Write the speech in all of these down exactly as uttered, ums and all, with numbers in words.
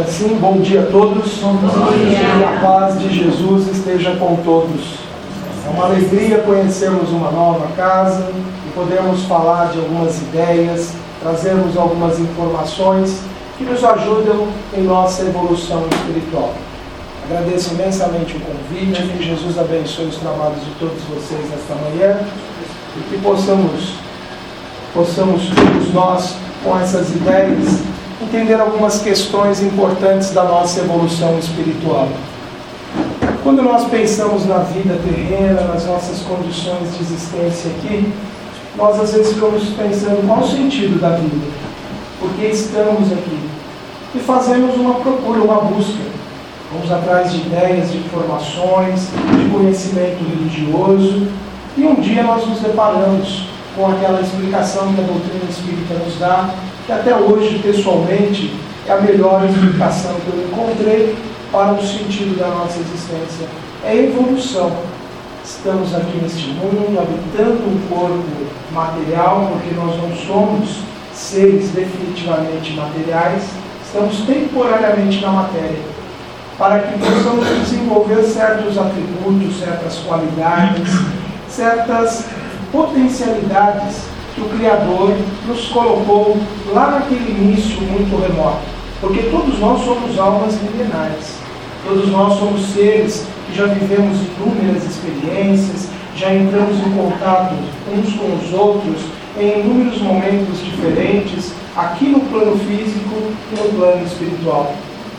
assim, bom dia a todos. Bom dia. Que a paz de Jesus esteja com todos. É uma alegria conhecermos uma nova casa e podermos falar de algumas ideias, trazermos algumas informações que nos ajudam em nossa evolução espiritual. Agradeço imensamente o convite, que Jesus abençoe os trabalhos de todos vocês nesta manhã e que possamos, possamos todos nós, com essas ideias, entender algumas questões importantes da nossa evolução espiritual. Quando nós pensamos na vida terrena, nas nossas condições de existência aqui, nós às vezes ficamos pensando qual o sentido da vida, por que estamos aqui, e fazemos uma procura, uma busca. Vamos atrás de ideias, de informações, de conhecimento religioso, e um dia nós nos deparamos com aquela explicação que a doutrina espírita nos dá, que até hoje, pessoalmente, é a melhor explicação que eu encontrei para o sentido da nossa existência. É a evolução. Estamos aqui neste mundo, habitando um corpo material, porque nós não somos seres definitivamente materiais, estamos temporariamente na matéria, para que possamos desenvolver certos atributos, certas qualidades, certas potencialidades que o Criador nos colocou lá naquele início muito remoto. Porque todos nós somos almas milenares. Todos nós somos seres que já vivemos inúmeras experiências, já entramos em contato uns com os outros em inúmeros momentos diferentes, aqui no plano físico e no plano espiritual.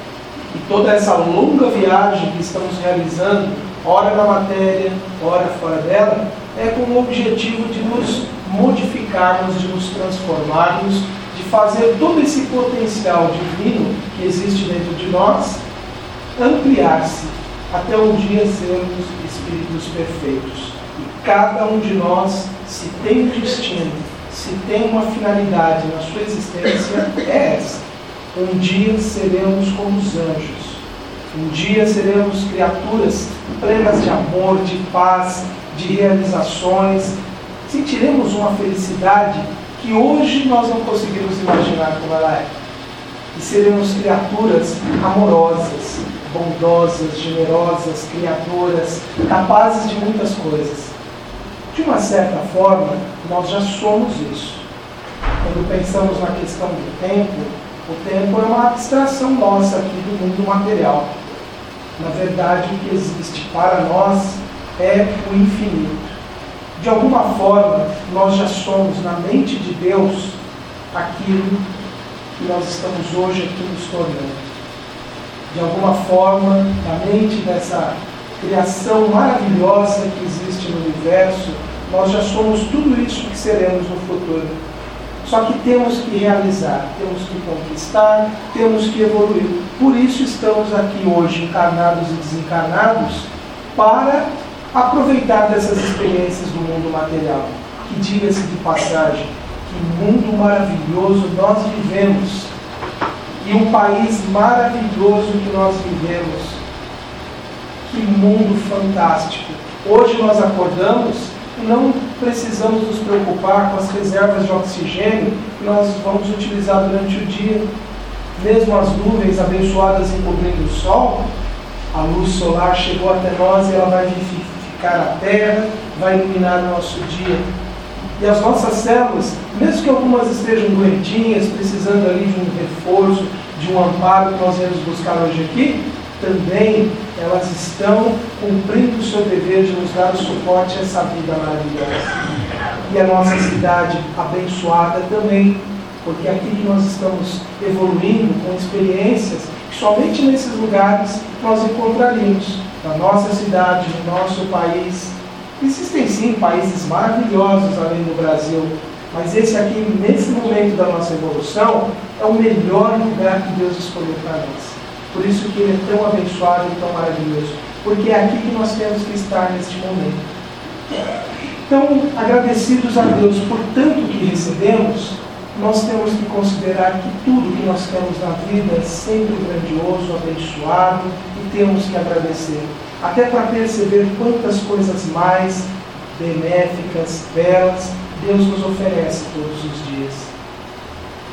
E toda essa longa viagem que estamos realizando, ora na matéria, ora fora dela, é com o objetivo de nos modificarmos, de nos transformarmos, de fazer todo esse potencial divino que existe dentro de nós ampliar-se até um dia sermos espíritos perfeitos. E cada um de nós, se tem um destino, se tem uma finalidade na sua existência, é essa. Um dia seremos como os anjos. Um dia seremos criaturas plenas de amor, de paz, de realizações. Sentiremos uma felicidade que hoje nós não conseguimos imaginar como ela é. E seremos criaturas amorosas, bondosas, generosas, criadoras, capazes de muitas coisas. De uma certa forma, nós já somos isso. Quando pensamos na questão do tempo, o tempo é uma abstração nossa aqui do mundo material. Na verdade, o que existe para nós é o infinito. De alguma forma, nós já somos, na mente de Deus, aquilo que nós estamos hoje aqui nos tornando. De alguma forma, na mente dessa criação maravilhosa que existe no universo, nós já somos tudo isso que seremos no futuro. Só que temos que realizar, temos que conquistar, temos que evoluir. Por isso estamos aqui hoje, encarnados e desencarnados, para aproveitar dessas experiências do mundo material. Que, diga-se de passagem, que mundo maravilhoso nós vivemos. E um país maravilhoso que nós vivemos. Que mundo fantástico. Hoje nós acordamos e não precisamos nos preocupar com as reservas de oxigênio que nós vamos utilizar durante o dia. Mesmo as nuvens abençoadas encobrindo o sol, a luz solar chegou até nós e ela vai vivificar a terra, vai iluminar o nosso dia. E as nossas células, mesmo que algumas estejam doentinhas, precisando ali de um reforço, de um amparo que nós viemos buscar hoje aqui, também elas estão cumprindo o seu dever de nos dar o suporte a essa vida maravilhosa. E a nossa cidade abençoada também, porque é aqui que nós estamos evoluindo com experiências que somente nesses lugares nós encontraríamos. Na nossa cidade, no nosso país. Existem sim países maravilhosos além do Brasil, mas esse aqui, nesse momento da nossa evolução, é o melhor lugar que Deus escolheu para nós. Por isso que ele é tão abençoado e tão maravilhoso, porque é aqui que nós temos que estar neste momento. Então, agradecidos a Deus por tanto que recebemos, nós temos que considerar que tudo que nós temos na vida é sempre grandioso, abençoado, e temos que agradecer. Até para perceber quantas coisas mais benéficas, belas, Deus nos oferece todos os dias.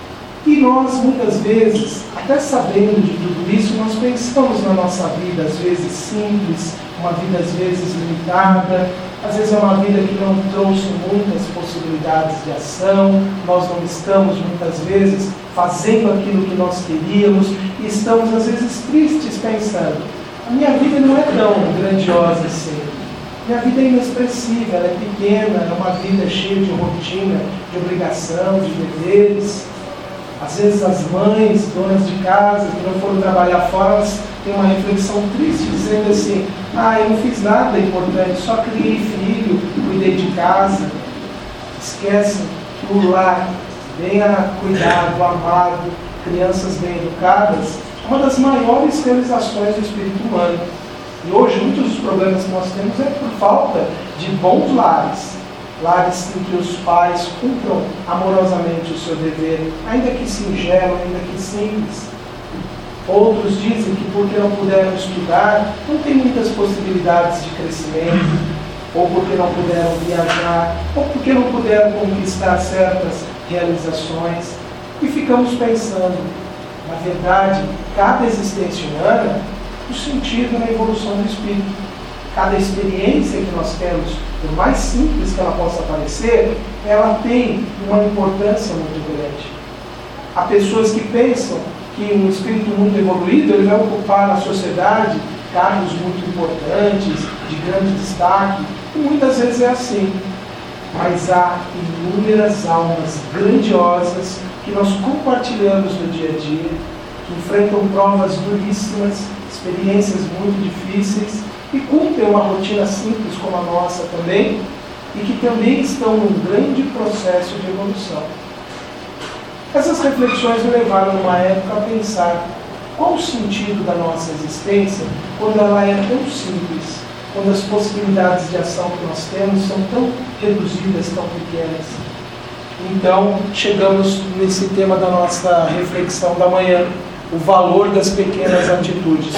E nós, muitas vezes, até sabendo de tudo isso, nós pensamos na nossa vida, às vezes simples, uma vida às vezes limitada, às vezes é uma vida que não trouxe muitas possibilidades de ação, nós não estamos muitas vezes fazendo aquilo que nós queríamos e estamos às vezes tristes pensando, a minha vida não é tão grandiosa assim, minha vida é inexpressiva, ela é pequena, é uma vida cheia de rotina, de obrigação, de deveres. Às vezes as mães, donas de casa, que não foram trabalhar fora, elas têm uma reflexão triste, dizendo assim, ah, eu não fiz nada importante, só criei filho, cuidei de casa. Esquecem que o lar, bem cuidado, amado, crianças bem educadas, é uma das maiores realizações do espírito humano. E hoje, muitos dos problemas que nós temos é por falta de bons lares. Lares em que os pais cumpram amorosamente o seu dever, ainda que singelo, ainda que simples. Outros dizem que porque não puderam estudar, não tem muitas possibilidades de crescimento, ou porque não puderam viajar, ou porque não puderam conquistar certas realizações. E ficamos pensando, na verdade, cada existência humana, o sentido na evolução do espírito. Cada experiência que nós temos, por mais simples que ela possa parecer, ela tem uma importância muito grande. Há pessoas que pensam que um espírito muito evoluído ele vai ocupar na sociedade cargos muito importantes, de grande destaque, e muitas vezes é assim. Mas há inúmeras almas grandiosas que nós compartilhamos no dia a dia, que enfrentam provas duríssimas, experiências muito difíceis, e cumprem uma rotina simples como a nossa também, e que também estão num grande processo de evolução. Essas reflexões me levaram numa época a pensar qual o sentido da nossa existência quando ela é tão simples, quando as possibilidades de ação que nós temos são tão reduzidas, tão pequenas. Então, chegamos nesse tema da nossa reflexão da manhã, o valor das pequenas atitudes.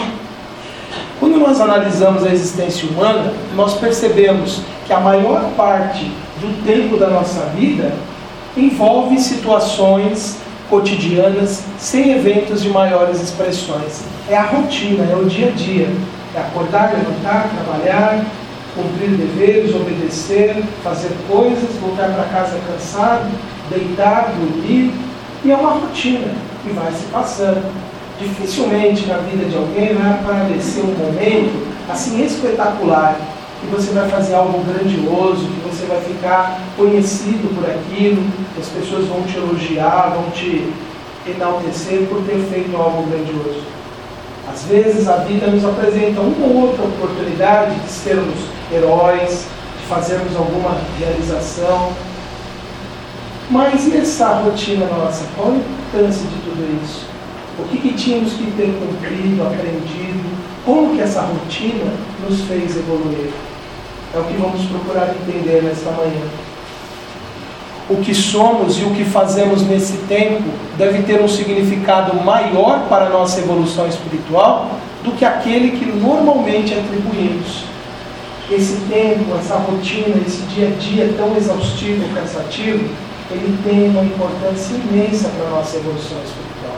Quando nós analisamos a existência humana, nós percebemos que a maior parte do tempo da nossa vida envolve situações cotidianas sem eventos de maiores expressões. É a rotina, é o dia a dia. É acordar, levantar, trabalhar, cumprir deveres, obedecer, fazer coisas, voltar para casa cansado, deitar, dormir. E é uma rotina que vai se passando. Dificilmente na vida de alguém vai aparecer um momento assim espetacular, que você vai fazer algo grandioso, que você vai ficar conhecido por aquilo, que as pessoas vão te elogiar, vão te enaltecer por ter feito algo grandioso. Às vezes a vida nos apresenta uma ou outra oportunidade de sermos heróis, de fazermos alguma realização. Mas e essa rotina nossa? Qual a importância de tudo isso? O que, que tínhamos que ter cumprido, aprendido? Como que essa rotina nos fez evoluir? É o que vamos procurar entender nesta manhã. O que somos e o que fazemos nesse tempo deve ter um significado maior para a nossa evolução espiritual do que aquele que normalmente atribuímos. Esse tempo, essa rotina, esse dia a dia tão exaustivo e cansativo, ele tem uma importância imensa para a nossa evolução espiritual.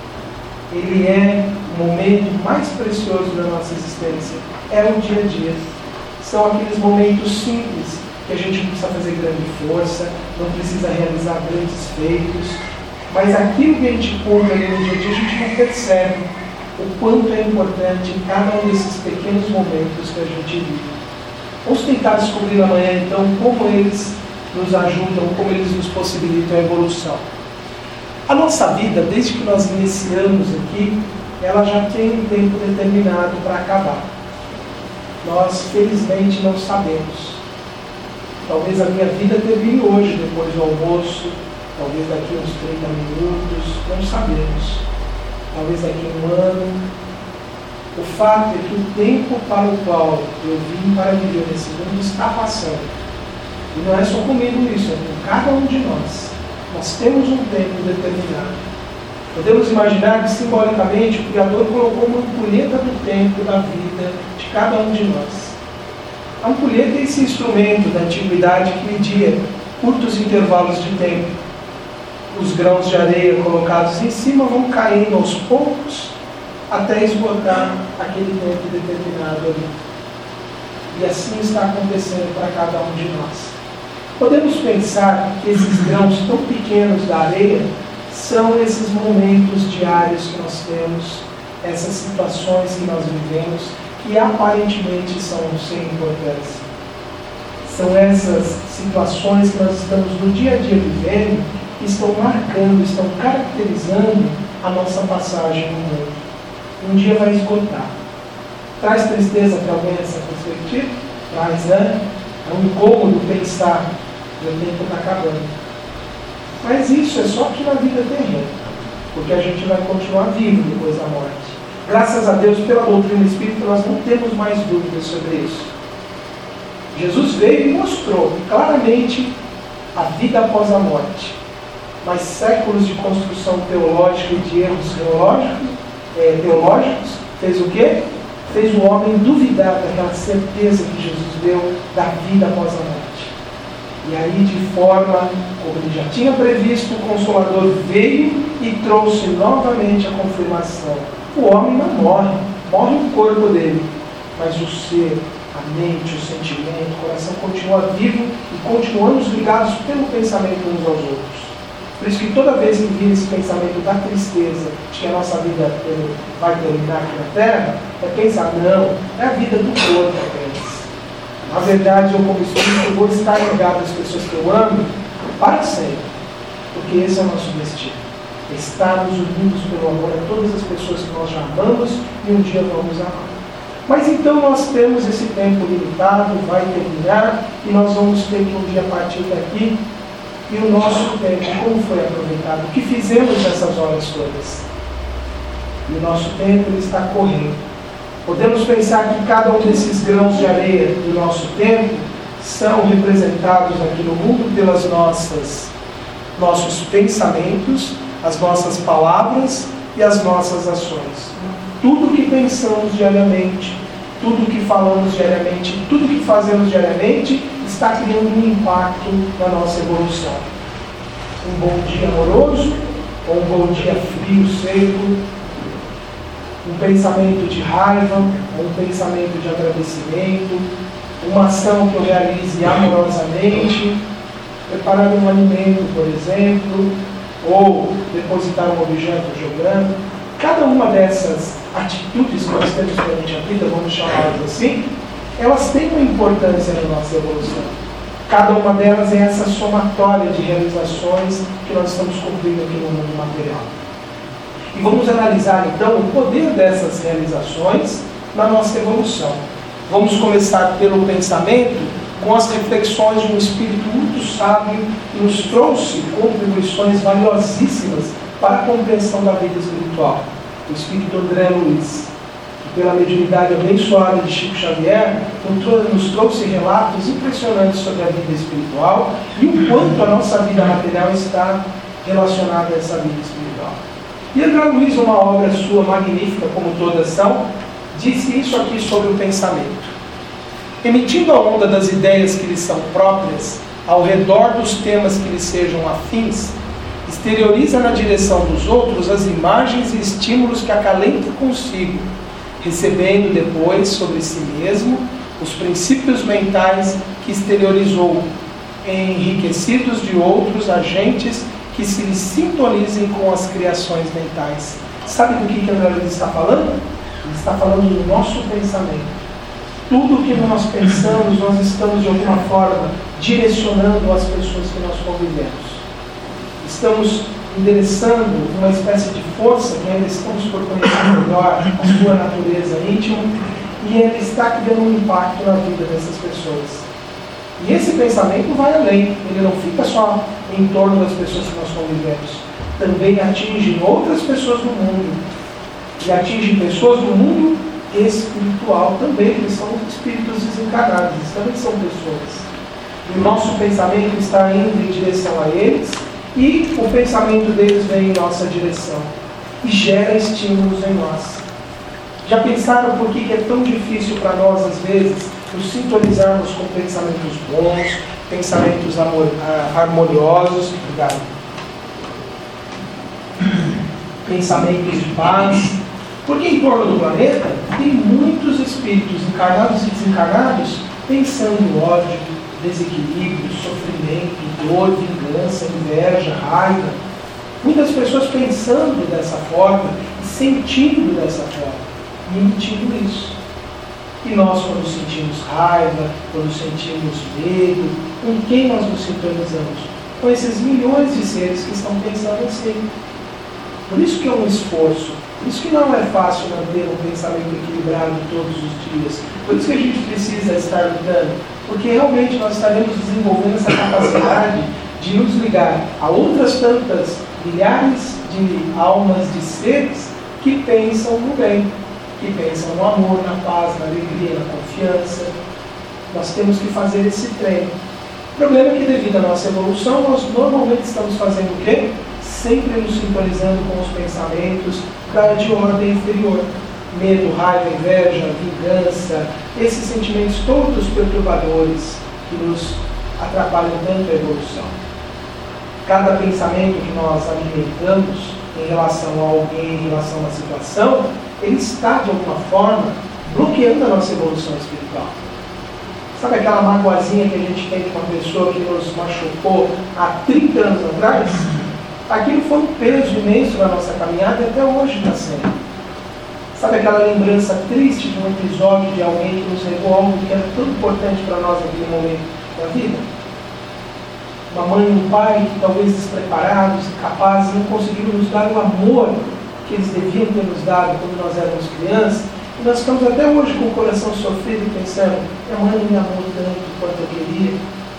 Ele é o momento mais precioso da nossa existência. É o dia a dia. São aqueles momentos simples que a gente não precisa fazer grande força, não precisa realizar grandes feitos, mas aquilo que a gente cumpre ali no dia a dia, a gente não percebe o quanto é importante em cada um desses pequenos momentos que a gente vive. Vamos tentar descobrir amanhã, então, como eles nos ajudam, como eles nos possibilitam a evolução. A nossa vida, desde que nós iniciamos aqui, ela já tem um tempo determinado para acabar. Nós, felizmente, não sabemos. Talvez a minha vida termine hoje, depois do almoço, talvez daqui uns trinta minutos, não sabemos. Talvez daqui um ano. O fato é que o tempo para o qual eu vim para viver nesse mundo está passando. E não é só comigo isso, é com cada um de nós. Nós temos um tempo determinado. Podemos imaginar que, simbolicamente, o Criador colocou uma ampulheta do tempo da vida de cada um de nós. A ampulheta é esse instrumento da antiguidade que media curtos intervalos de tempo. os grãos de areia colocados em cima vão caindo aos poucos até esgotar aquele tempo determinado ali. E assim está acontecendo para cada um de nós. Podemos pensar que esses grãos tão pequenos da areia são esses momentos diários que nós temos, essas situações que nós vivemos, que aparentemente são sem importância. São essas situações que nós estamos no dia a dia vivendo, que estão marcando, estão caracterizando a nossa passagem no mundo. Um dia vai esgotar. Traz tristeza para alguém essa perspectiva? Traz, né? É um incômodo pensar que o tempo está acabando. Mas isso é só aqui na vida terrena, porque a gente vai continuar vivo depois da morte. Graças a Deus, pela doutrina espírita, nós não temos mais dúvidas sobre isso. Jesus veio e mostrou claramente a vida após a morte. Mas séculos de construção teológica e de erros teológicos, é, teológicos fez o quê? Fez o homem duvidar daquela certeza que Jesus deu da vida após a morte. E aí, de forma como ele já tinha previsto, o Consolador veio e trouxe novamente a confirmação. O homem não morre, morre o corpo dele, mas o ser, a mente, o sentimento, o coração continua vivo e continuamos ligados pelo pensamento uns aos outros. Por isso que toda vez que vir esse pensamento da tristeza, de que a nossa vida vai terminar aqui na Terra, é pensar, não, é a vida do corpo apenas. Na verdade, eu como espírito vou estar ligado às pessoas que eu amo para sempre, porque esse é o nosso destino. Estarmos unidos pelo amor a todas as pessoas que nós já amamos e um dia vamos amar. Mas então nós temos esse tempo limitado, vai terminar, e nós vamos ter que um dia partir daqui. E o nosso tempo, como foi aproveitado? O que fizemos nessas horas todas? E o nosso tempo ele está correndo. Podemos pensar que cada um desses grãos de areia do nosso tempo são representados aqui no mundo pelas nossas nossos pensamentos, as nossas palavras e as nossas ações. Tudo que pensamos diariamente, tudo que falamos diariamente, tudo que fazemos diariamente está criando um impacto na nossa evolução. Um bom dia amoroso, ou um bom dia frio, seco, um pensamento de raiva, ou um pensamento de agradecimento, uma ação que eu realize amorosamente, preparar um alimento, por exemplo, ou depositar um objeto jogando. Cada uma dessas atitudes que nós temos perante a vida, vamos chamá-las assim, elas têm uma importância na nossa evolução. Cada uma delas é essa somatória de realizações que nós estamos cumprindo aqui no mundo material. E vamos analisar então o poder dessas realizações na nossa evolução. Vamos começar pelo pensamento, com as reflexões de um espírito muito sábio que nos trouxe contribuições valiosíssimas para a compreensão da vida espiritual. O espírito André Luiz, que pela mediunidade abençoada de Chico Xavier, nos trouxe relatos impressionantes sobre a vida espiritual e o quanto a nossa vida material está relacionada a essa vida espiritual. E André Luiz, uma obra sua magnífica, como todas são, disse isso aqui sobre o pensamento. Emitindo a onda das ideias que lhe são próprias, ao redor dos temas que lhe sejam afins, exterioriza na direção dos outros as imagens e estímulos que acalenta consigo, recebendo depois sobre si mesmo os princípios mentais que exteriorizou, enriquecidos de outros agentes que se lhe sintonizem com as criações mentais. Sabe do que que André Luiz está falando? Ele está falando do nosso pensamento. Tudo que nós pensamos, nós estamos de alguma forma direcionando as pessoas que nós convivemos. Estamos endereçando uma espécie de força que ainda estamos por conhecer melhor, a sua natureza íntima, e ele está criando um impacto na vida dessas pessoas. E esse pensamento vai além, ele não fica só em torno das pessoas que nós convivemos, também atinge outras pessoas do mundo, e atinge pessoas do mundo espiritual também, que são espíritos desencarnados, eles também são pessoas. E o nosso pensamento está indo em direção a eles, e o pensamento deles vem em nossa direção e gera estímulos em nós. Já pensaram por que é tão difícil para nós, às vezes, nos sintonizarmos com pensamentos bons, pensamentos amor, harmoniosos? Obrigado. pensamentos de paz. Porque em torno do planeta tem muitos espíritos encarnados e desencarnados pensando ódio, desequilíbrio, sofrimento, dor, vingança, inveja, raiva. Muitas pessoas pensando dessa forma e sentindo dessa forma e emitindo isso. E nós, quando sentimos raiva, quando sentimos medo, com quem nós nos sintonizamos? Com esses milhões de seres que estão pensando assim. Por isso que é um esforço. Por isso que não é fácil manter um pensamento equilibrado todos os dias. Por isso que a gente precisa estar lutando. Porque realmente nós estaremos desenvolvendo essa capacidade de nos ligar a outras tantas milhares de almas, de seres que pensam no bem, que pensam no amor, na paz, na alegria, na confiança. Nós temos que fazer esse treino. O problema é que, devido à nossa evolução, nós normalmente estamos fazendo o quê? Sempre nos sintonizando com os pensamentos de ordem inferior. Medo, raiva, inveja, vingança, esses sentimentos todos perturbadores que nos atrapalham tanto a evolução. Cada pensamento que nós alimentamos em relação a alguém, em relação a uma situação, ele está, de alguma forma, bloqueando a nossa evolução espiritual. Sabe aquela magoazinha que a gente tem com uma pessoa que nos machucou há trinta anos atrás? Aquilo foi um peso imenso na nossa caminhada e até hoje está sendo. Sabe aquela lembrança triste de um episódio de alguém que nos levou a algo que era tão importante para nós naquele momento da vida? Uma mãe e um pai que talvez despreparados, incapazes, não conseguiram nos dar o amor que eles deviam ter nos dado quando nós éramos crianças. E nós ficamos até hoje com o coração sofrido e pensando, minha mãe não me amou tanto quanto eu queria.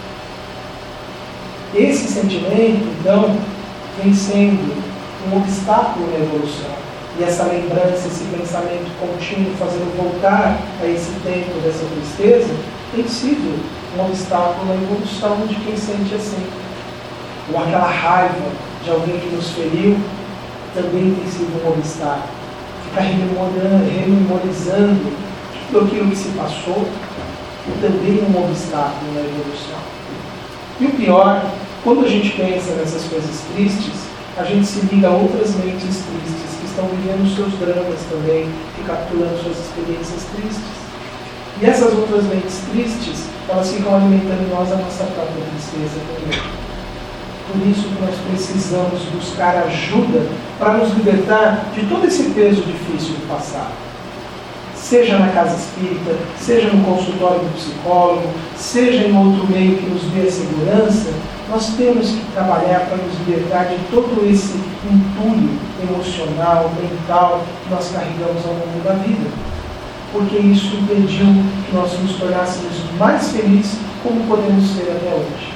Esse sentimento, então, vem sendo um obstáculo na evolução. E essa lembrança, esse pensamento contínuo, fazendo voltar a esse tempo dessa tristeza, tem sido um obstáculo na evolução de quem sente assim. Ou aquela raiva de alguém que nos feriu, também tem sido um obstáculo. Ficar rememorando, rememorizando tudo aquilo que se passou, também é um obstáculo na evolução. E o pior, quando a gente pensa nessas coisas tristes, a gente se liga a outras mentes tristes que estão vivendo seus dramas também, recapitulando suas experiências tristes. E essas outras mentes tristes, elas ficam alimentando em nós a nossa própria tristeza também. Por isso que nós precisamos buscar ajuda para nos libertar de todo esse peso difícil do passado. Seja na casa espírita, seja no consultório do psicólogo, seja em outro meio que nos dê a segurança, nós temos que trabalhar para nos libertar de todo esse entulho emocional, mental que nós carregamos ao longo da vida. Porque isso impediu que nós nos tornássemos mais felizes como podemos ser até hoje.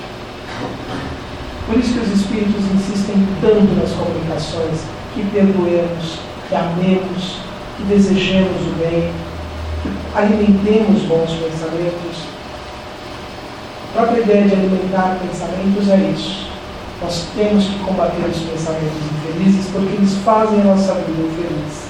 Por isso que os Espíritos insistem tanto nas comunicações, que perdoemos, que amemos, que desejemos o bem, que alimentemos bons pensamentos. A própria ideia de alimentar pensamentos é isso. Nós temos que combater os pensamentos infelizes porque eles fazem a nossa vida infeliz.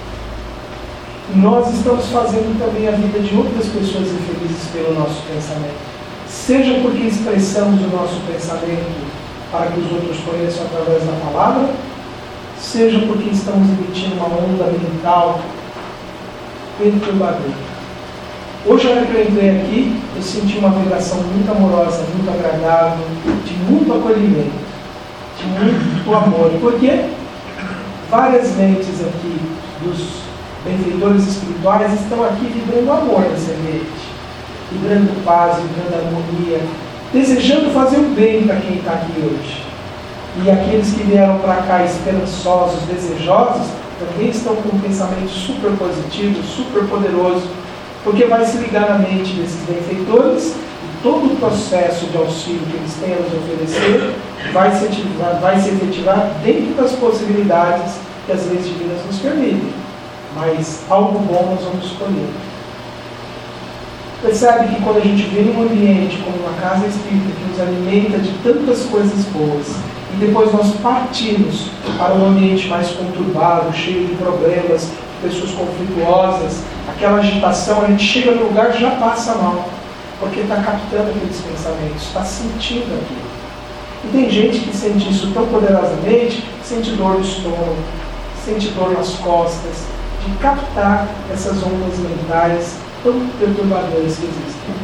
E nós estamos fazendo também a vida de outras pessoas infelizes pelo nosso pensamento. Seja porque expressamos o nosso pensamento para que os outros conheçam através da palavra, seja porque estamos emitindo uma onda mental perturbadora. Hoje, na hora que eu entrei aqui, eu senti uma vibração muito amorosa, muito agradável, de muito acolhimento, de muito amor. Porque várias mentes aqui dos benfeitores espirituais estão aqui vibrando amor nesse ambiente, vibrando paz, vibrando harmonia, desejando fazer o bem para quem está aqui hoje. E aqueles que vieram para cá esperançosos, desejosos, também estão com um pensamento super positivo, super poderoso, porque vai se ligar na mente desses benfeitores e todo o processo de auxílio que eles têm a nos oferecer vai se ativar, vai se efetivar dentro das possibilidades que as leis divinas nos permitem. Mas algo bom nós vamos escolher. Percebe que quando a gente vem num ambiente como uma casa espírita que nos alimenta de tantas coisas boas, e depois nós partimos para um ambiente mais conturbado, cheio de problemas, pessoas conflituosas, aquela agitação, a gente chega no lugar e já passa mal, porque está captando aqueles pensamentos, está sentindo aquilo. E tem gente que sente isso tão poderosamente, sente dor no estômago, sente dor nas costas, de captar essas ondas mentais tão perturbadoras que existem.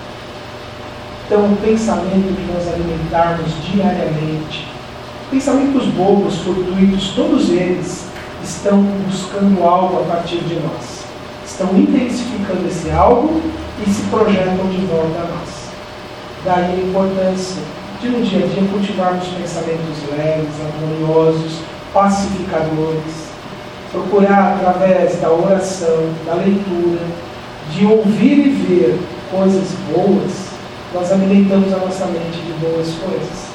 Então, o pensamento que nós alimentarmos diariamente, pensamentos bobos, fortuitos, todos eles estão buscando algo a partir de nós. Estão intensificando esse algo e se projetam de volta a nós. Daí a importância de no dia a dia cultivarmos pensamentos leves, harmoniosos, pacificadores, procurar através da oração, da leitura, de ouvir e ver coisas boas, nós alimentamos a nossa mente de boas coisas.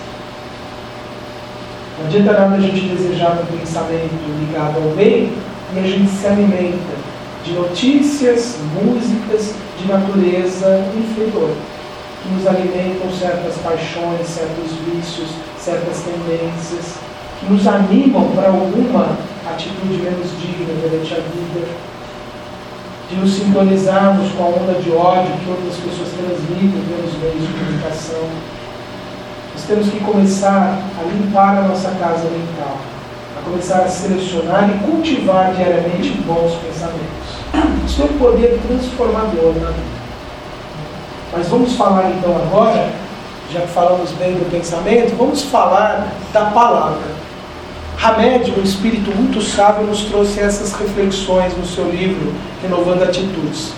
Não adianta nada a gente desejar um pensamento ligado ao bem e a gente se alimenta de notícias, músicas de natureza inferior, que nos alimentam certas paixões, certos vícios, certas tendências, que nos animam para alguma atitude menos digna durante a vida, de nos sintonizarmos com a onda de ódio que outras pessoas transmitem pelos meios de comunicação. Nós temos que começar a limpar a nossa casa mental, a começar a selecionar e cultivar diariamente bons pensamentos. Isso é um poder transformador na vida. Mas vamos falar então agora, já que falamos bem do pensamento, vamos falar da palavra. Hamed, um espírito muito sábio, nos trouxe essas reflexões no seu livro Renovando Atitudes.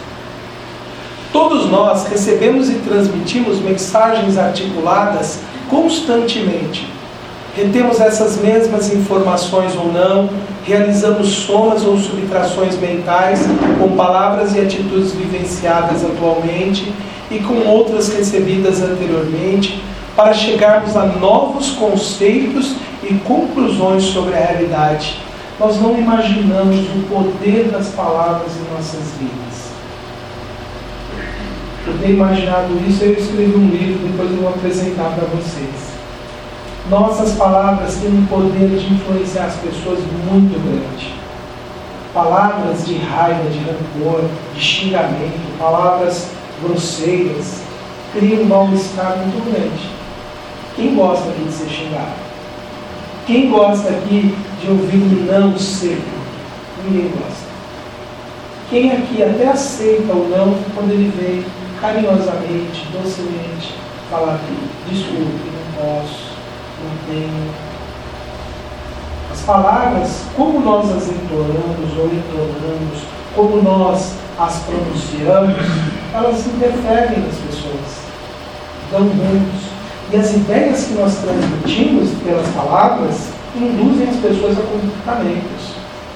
Todos nós recebemos e transmitimos mensagens articuladas constantemente. Retemos essas mesmas informações ou não, realizamos somas ou subtrações mentais com palavras e atitudes vivenciadas atualmente e com outras recebidas anteriormente, para chegarmos a novos conceitos e conclusões sobre a realidade. Nós não imaginamos o poder das palavras em nossas vidas. Por ter imaginado isso, eu escrevi um livro, depois eu vou apresentar para vocês. Nossas palavras têm um poder de influenciar as pessoas muito grande. Palavras de raiva, de rancor, de xingamento, palavras grosseiras, criam um mal-estar muito grande. Quem gosta aqui de ser xingado? Quem gosta aqui de ouvir um não seco? Ninguém gosta. Quem aqui até aceita o não quando ele vem carinhosamente, docemente, falar que desculpe, não posso, não tenho. As palavras, como nós as entoamos ou entonamos, como nós as pronunciamos, elas interferem nas pessoas, dão rumos. E as ideias que nós transmitimos pelas palavras induzem as pessoas a comportamentos.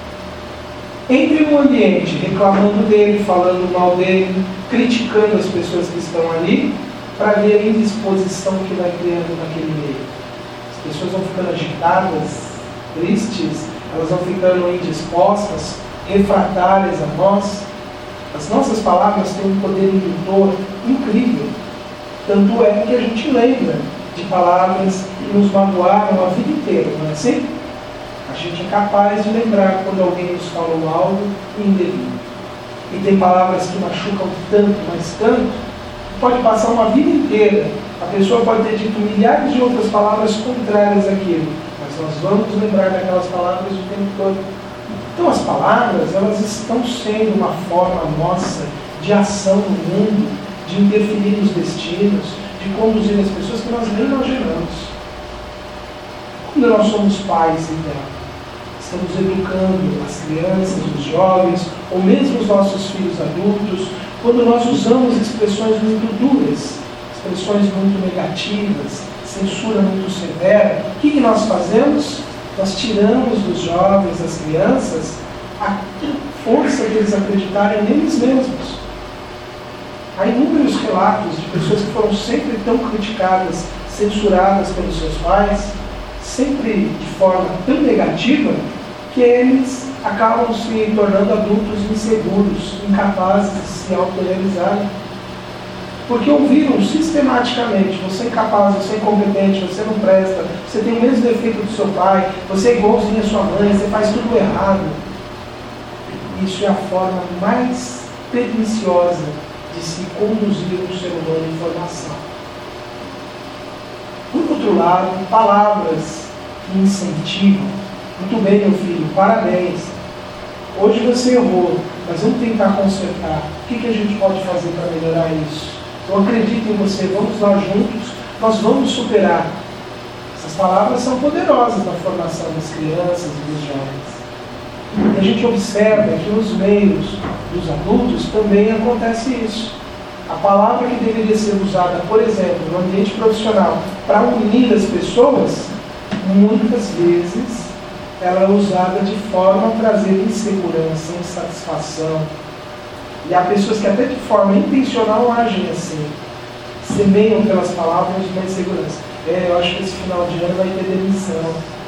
Entre um ambiente reclamando dele, falando mal dele, criticando as pessoas que estão ali, para ver a indisposição que vai criando naquele meio. As pessoas vão ficando agitadas, tristes, elas vão ficando indispostas, refratárias a nós. As nossas palavras têm um poder indutor incrível. Tanto é que a gente lembra de palavras que nos magoaram a vida inteira, não é assim? A gente é capaz de lembrar quando alguém nos falou algo indevido. E tem palavras que machucam tanto, mas tanto, que pode passar uma vida inteira. A pessoa pode ter dito milhares de outras palavras contrárias àquilo, mas nós vamos lembrar daquelas palavras o tempo todo. Então as palavras, elas estão sendo uma forma nossa de ação no mundo, de interferir nos destinos, de conduzir as pessoas que nós nem imaginamos. Quando nós somos pais, então, estamos educando as crianças, os jovens, ou mesmo os nossos filhos adultos, quando nós usamos expressões muito duras, expressões muito negativas, censura muito severa, o que, que nós fazemos? Nós tiramos dos jovens, das crianças, a força deles acreditarem neles mesmos. Há inúmeros relatos de pessoas que foram sempre tão criticadas, censuradas pelos seus pais, sempre de forma tão negativa, que eles acabam se tornando adultos inseguros, incapazes de se autorrealizarem. Porque ouviram sistematicamente: você é incapaz, você é incompetente, você não presta, você tem o mesmo defeito do seu pai, você é igualzinho à sua mãe, você faz tudo errado. Isso é a forma mais perniciosa de se conduzir um ser humano em formação. Por outro lado, palavras que incentivam: muito bem, meu filho, parabéns. Hoje você errou, mas vamos tentar consertar. O que, que a gente pode fazer para melhorar isso? Eu acredito em você, vamos lá juntos, nós vamos superar. Essas palavras são poderosas na formação das crianças e dos jovens. E a gente observa que nos meios dos adultos também acontece isso. A palavra que deveria ser usada, por exemplo, no ambiente profissional, para unir as pessoas, muitas vezes ela é usada de forma a trazer insegurança, insatisfação. E há pessoas que até de forma intencional agem assim, semeiam pelas palavras uma insegurança. É, eu acho que esse final de ano vai ter demissão.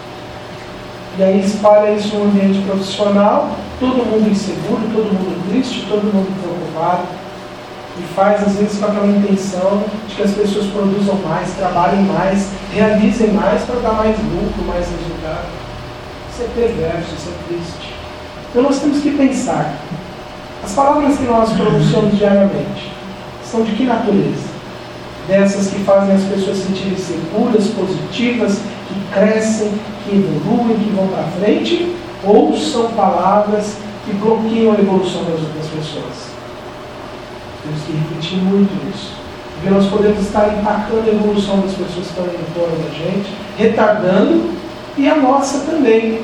E aí espalha isso no ambiente profissional, todo mundo inseguro, todo mundo triste, todo mundo preocupado. E faz, às vezes, com aquela intenção de que as pessoas produzam mais, trabalhem mais, realizem mais para dar mais lucro, mais resultado. Isso é perverso, isso é triste. Então nós temos que pensar. As palavras que nós pronunciamos diariamente são de que natureza? Dessas que fazem as pessoas sentirem seguras, positivas, que crescem, que evoluem, que vão para frente? Ou são palavras que bloqueiam a evolução das outras pessoas? Temos que refletir muito nisso. Porque nós podemos estar impactando a evolução das pessoas que estão em torno da gente, retardando, e a nossa também.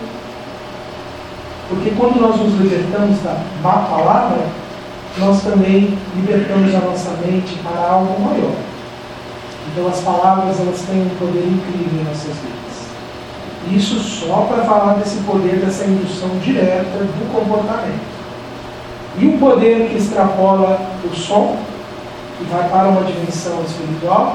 Porque quando nós nos libertamos da má palavra, nós também libertamos a nossa mente para algo maior. Então as palavras, elas têm um poder incrível em nossas vidas. Isso só para falar desse poder, dessa indução direta do comportamento. E o poder que extrapola o som, que vai para uma dimensão espiritual.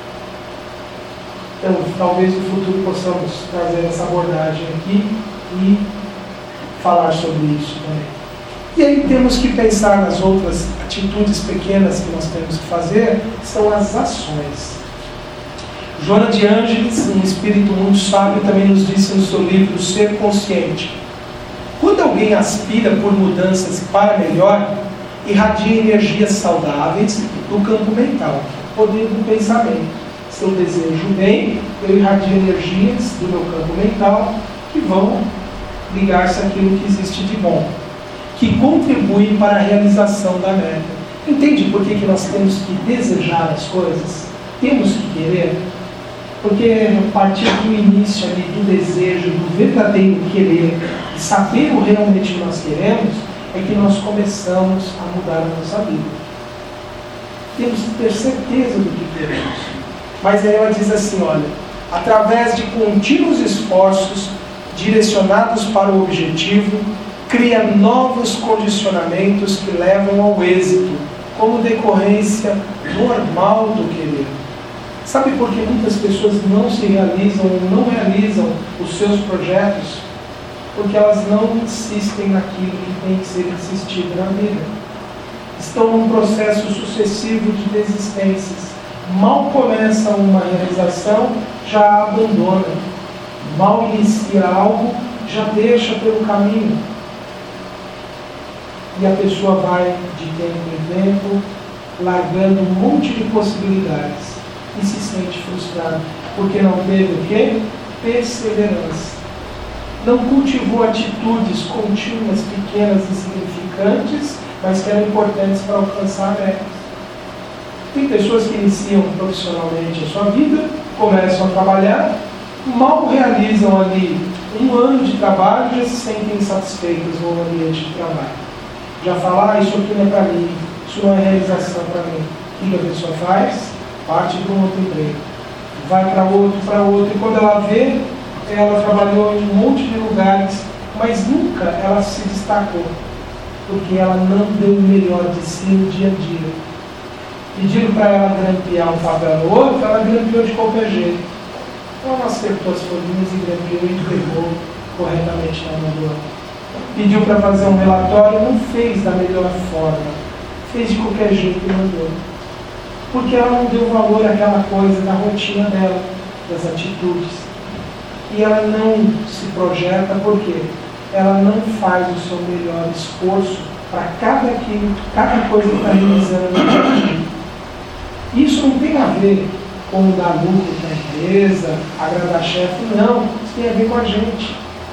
Então, talvez no futuro possamos trazer essa abordagem aqui e falar sobre isso também. E aí temos que pensar nas outras atitudes pequenas que nós temos que fazer, que são as ações. Joana de Ângeles, um espírito muito sábio, também nos disse no seu livro Ser Consciente: quando alguém aspira por mudanças para melhor, irradia energias saudáveis do campo mental, poder do pensamento. Se eu desejo bem, eu irradio energias do meu campo mental que vão ligar-se àquilo que existe de bom, que contribuem para a realização da meta. Entende por que, que nós temos que desejar as coisas? Temos que querer? Porque a partir do início ali do desejo, do verdadeiro querer, e saber o realmente que nós queremos, é que nós começamos a mudar a nossa vida. Temos que ter certeza do que queremos. Mas aí ela diz assim, olha, através de contínuos esforços direcionados para o objetivo, cria novos condicionamentos que levam ao êxito, como decorrência normal do querer. Sabe por que muitas pessoas não se realizam ou não realizam os seus projetos? Porque elas não insistem naquilo que tem que ser insistido na vida. Estão num processo sucessivo de desistências. Mal começa uma realização, já a abandona. Mal inicia algo, já deixa pelo caminho. E a pessoa vai, de tempo em tempo, largando um monte de possibilidades. E se sente frustrado, porque não teve o quê? Perseverança. Não cultivou atitudes contínuas, pequenas e significantes, mas que eram importantes para alcançar a meta. Tem pessoas que iniciam profissionalmente a sua vida, começam a trabalhar, mal realizam ali um ano de trabalho e já se sentem insatisfeitos no ambiente de trabalho. Já falam, ah, isso aqui não é para mim, isso não é realização para mim. O que a pessoa faz? Parte para um outro emprego. Vai para outro, para outro. E quando ela vê, ela trabalhou em um monte de lugares, mas nunca ela se destacou. Porque ela não deu o melhor de si no dia a dia. Pediram para ela grampear um papel no outro, ela grampeou de qualquer jeito. Ela não acertou as folhinhas e grampeou e entregou corretamente na mão do outro. Pediu para fazer um relatório, não fez da melhor forma. Fez de qualquer jeito e mandou. Porque ela não deu valor àquela coisa da rotina dela, das atitudes. E ela não se projeta porque ela não faz o seu melhor esforço para cada, aquilo, cada coisa que está realizando no dia a dia. Isso não tem a ver com dar lucro para a empresa, agradar chefe, não. Isso tem a ver com a gente.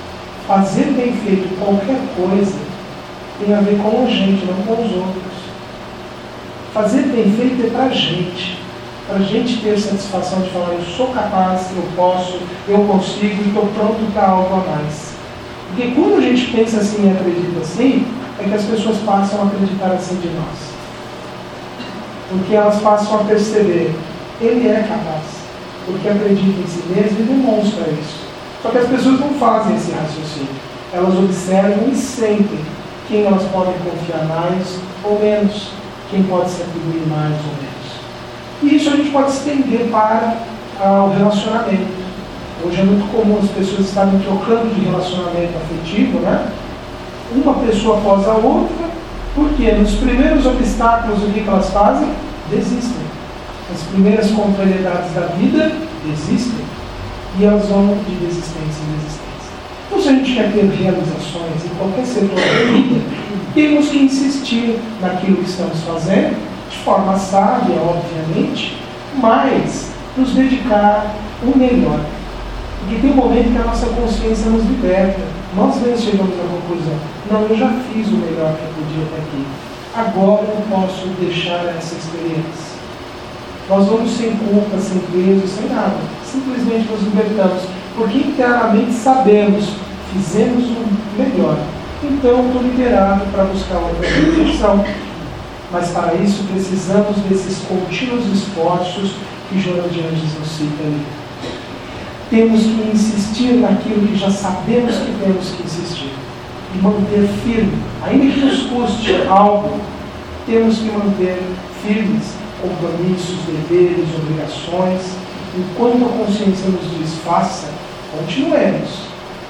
fazer bem feito qualquer coisa tem a ver com a gente, não com os outros. Fazer bem feito é para a gente. Para a gente ter satisfação de falar, eu sou capaz, eu posso, eu consigo e estou pronto para algo a mais. Porque quando a gente pensa assim e acredita assim, é que as pessoas passam a acreditar assim de nós. Porque elas passam a perceber, ele é capaz, porque acredita em si mesmo e demonstra isso. Só que as pessoas não fazem esse raciocínio. Elas observam e sentem quem elas podem confiar mais ou menos, quem pode se atribuir mais ou menos. E isso a gente pode estender para ah, o relacionamento. Hoje é muito comum as pessoas estarem trocando de relacionamento afetivo, né? Uma pessoa após a outra, porque nos primeiros obstáculos o que elas fazem? Desistem. As primeiras contrariedades da vida desistem. E elas vão de desistência em desistência. Então, se a gente quer ter realizações em qualquer setor da vida, temos que insistir naquilo que estamos fazendo, de forma sábia, obviamente, mas nos dedicar o melhor. Porque tem um momento que a nossa consciência nos liberta. Nós mesmos chegamos à conclusão, não, eu já fiz o melhor que eu podia até aqui. Agora eu não posso deixar essa experiência. Nós vamos sem culpa, sem peso, sem nada. Simplesmente nos libertamos. Porque internamente sabemos, fizemos o melhor. Então estou liberado para buscar outra reflexão. Mas para isso precisamos desses contínuos esforços que Jonas de Anjos nos cita ali. Temos que insistir naquilo que já sabemos que temos que insistir. E manter firme. Ainda que nos custe algo, temos que manter firmes compromissos, deveres, obrigações. Enquanto a consciência nos diz faça, continuemos.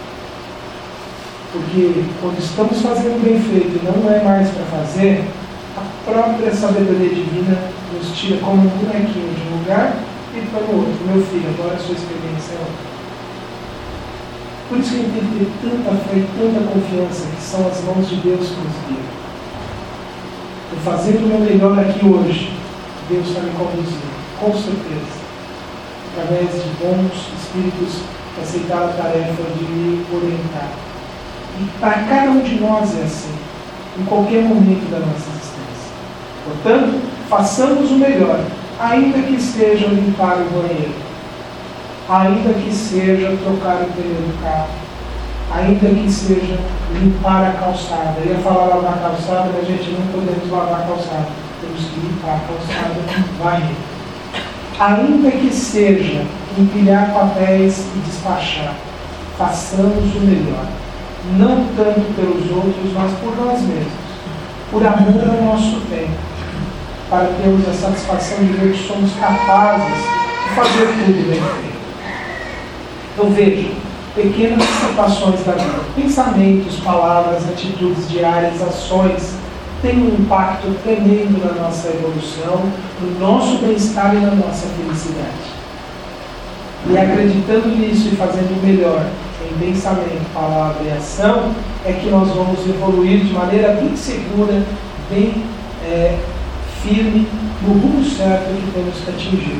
Porque quando estamos fazendo bem feito e não é mais para fazer, a própria sabedoria divina nos tira como um bonequinho de um lugar e para o outro. Meu filho, agora a sua experiência é outra. Por isso que a gente tem que ter tanta fé e tanta confiança que são as mãos de Deus que nos guiam. Eu fazendo o meu melhor aqui hoje, Deus está me conduzindo, com certeza. Através de bons espíritos que aceitaram a tarefa de me orientar. E para cada um de nós é assim, em qualquer momento da nossa existência. Portanto, façamos o melhor, ainda que seja limpar o banheiro, ainda que seja trocar o pneu do carro, ainda que seja limpar a calçada. Eu ia falar lavar a calçada, mas a gente não podemos lavar a calçada, temos que limpar a calçada e varrer. Ainda que seja empilhar papéis e despachar, façamos o melhor. Não tanto pelos outros, mas por nós mesmos. Por amor ao nosso tempo. Para termos a satisfação de ver que somos capazes de fazer tudo bem feito. Então veja, pequenas situações da vida. Pensamentos, palavras, atitudes diárias, ações têm um impacto tremendo na nossa evolução, no nosso bem-estar e na nossa felicidade. E acreditando nisso e fazendo o melhor em pensamento, palavra e ação, é que nós vamos evoluir de maneira bem segura, bem é, firme, no rumo certo que temos que atingir.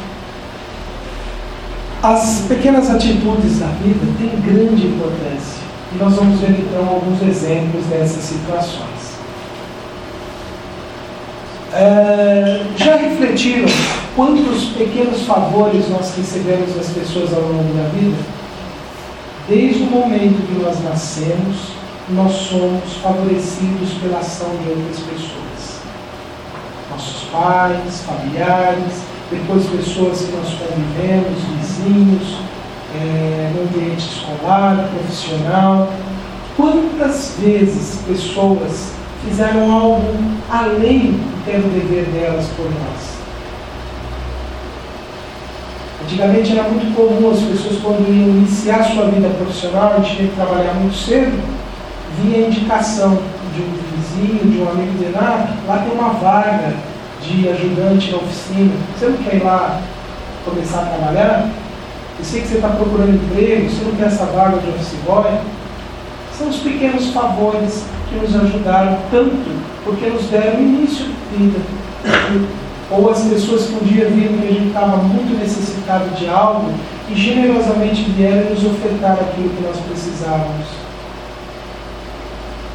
As pequenas atitudes da vida têm grande importância. E nós vamos ver então alguns exemplos dessas situações. É, já refletiram quantos pequenos favores nós recebemos das pessoas ao longo da vida? Desde o momento que nós nascemos, nós somos favorecidos pela ação de outras pessoas. Nossos pais, familiares, depois pessoas que nós convivemos, vizinhos, é, no ambiente escolar, profissional. Quantas vezes pessoas fizeram algo além do que era o dever delas por nós? Antigamente era muito comum as pessoas, quando iam iniciar sua vida profissional e tinham que trabalhar muito cedo, vinha a indicação de um vizinho, de um amigo dizendo, ah, lá tem uma vaga de ajudante na oficina, você não quer ir lá começar a trabalhar? Eu sei que você está procurando emprego, você não quer essa vaga de office boy? São os pequenos favores que nos ajudaram tanto, porque nos deram início de vida. Ou as pessoas que um dia viram que a gente estava muito necessitado de algo e generosamente vieram nos ofertar aquilo que nós precisávamos.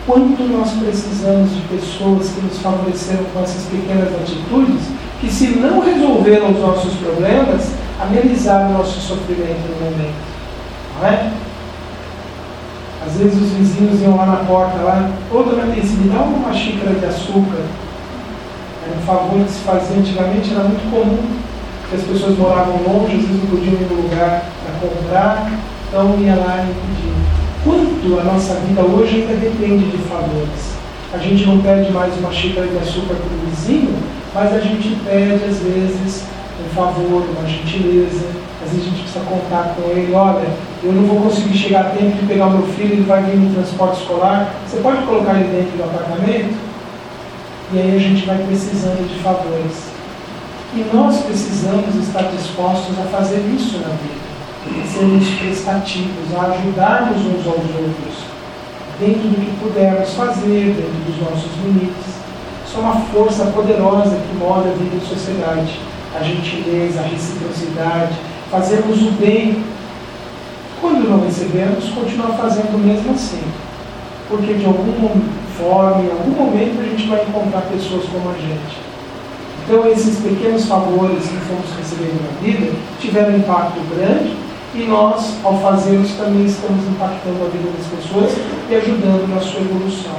Quanto nós precisamos de pessoas que nos favoreceram com essas pequenas atitudes, que se não resolveram os nossos problemas, amenizaram o nosso sofrimento no momento. Não é? Às vezes os vizinhos iam lá na porta, lá, ô dona Alice, me dá uma xícara de açúcar. Era um favor que se fazia antigamente, era muito comum, porque as pessoas moravam longe, às vezes não podiam ir no lugar para comprar, então ia lá e pedia. Quanto a nossa vida hoje ainda depende de favores. A gente não pede mais uma xícara de açúcar para o vizinho, mas a gente pede, às vezes, um favor, uma gentileza. Às vezes a gente precisa contar com ele, olha, eu não vou conseguir chegar a tempo de pegar o meu filho, ele vai vir no transporte escolar, você pode colocar ele dentro do apartamento? E aí a gente vai precisando de favores. E nós precisamos estar dispostos a fazer isso na vida, a sermos prestativos, a ajudarmos uns aos outros, dentro do que pudermos fazer, dentro dos nossos limites. Isso é uma força poderosa que move a vida em sociedade. A gentileza, a reciprocidade, fazermos o bem. Quando não recebemos, continuar fazendo mesmo assim. Porque de alguma forma, em algum momento, a gente vai encontrar pessoas como a gente. Então, esses pequenos favores que fomos recebendo na vida tiveram um impacto grande e nós, ao fazê-los, também estamos impactando a vida das pessoas e ajudando na sua evolução.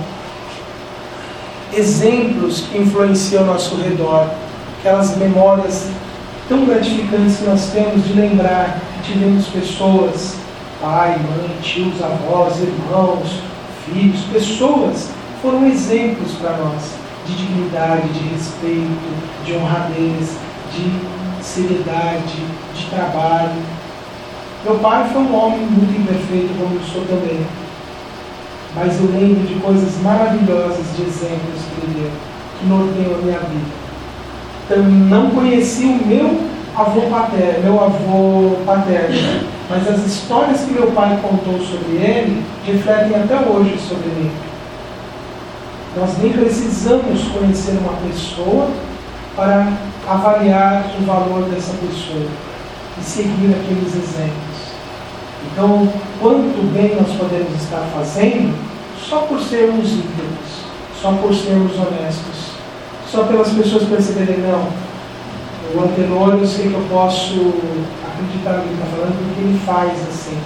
Exemplos que influenciam ao nosso redor, aquelas memórias tão gratificantes que nós temos de lembrar que tivemos pessoas, pai, mãe, tios, avós, irmãos, filhos, pessoas foram exemplos para nós de dignidade, de respeito, de honradez, de seriedade, de trabalho. Meu pai foi um homem muito imperfeito, como eu sou também. Mas eu lembro de coisas maravilhosas, de exemplos que ele deu, que norteiam a minha vida. Então, não conheci o meu avô paterno, meu avô paterno, mas as histórias que meu pai contou sobre ele refletem até hoje sobre mim. Nós nem precisamos conhecer uma pessoa para avaliar o valor dessa pessoa e seguir aqueles exemplos. Então, quanto bem nós podemos estar fazendo só por sermos íntegros, só por sermos honestos, só pelas pessoas perceberem, não, o antenor eu sei que eu posso acreditar no que ele está falando porque ele faz assim.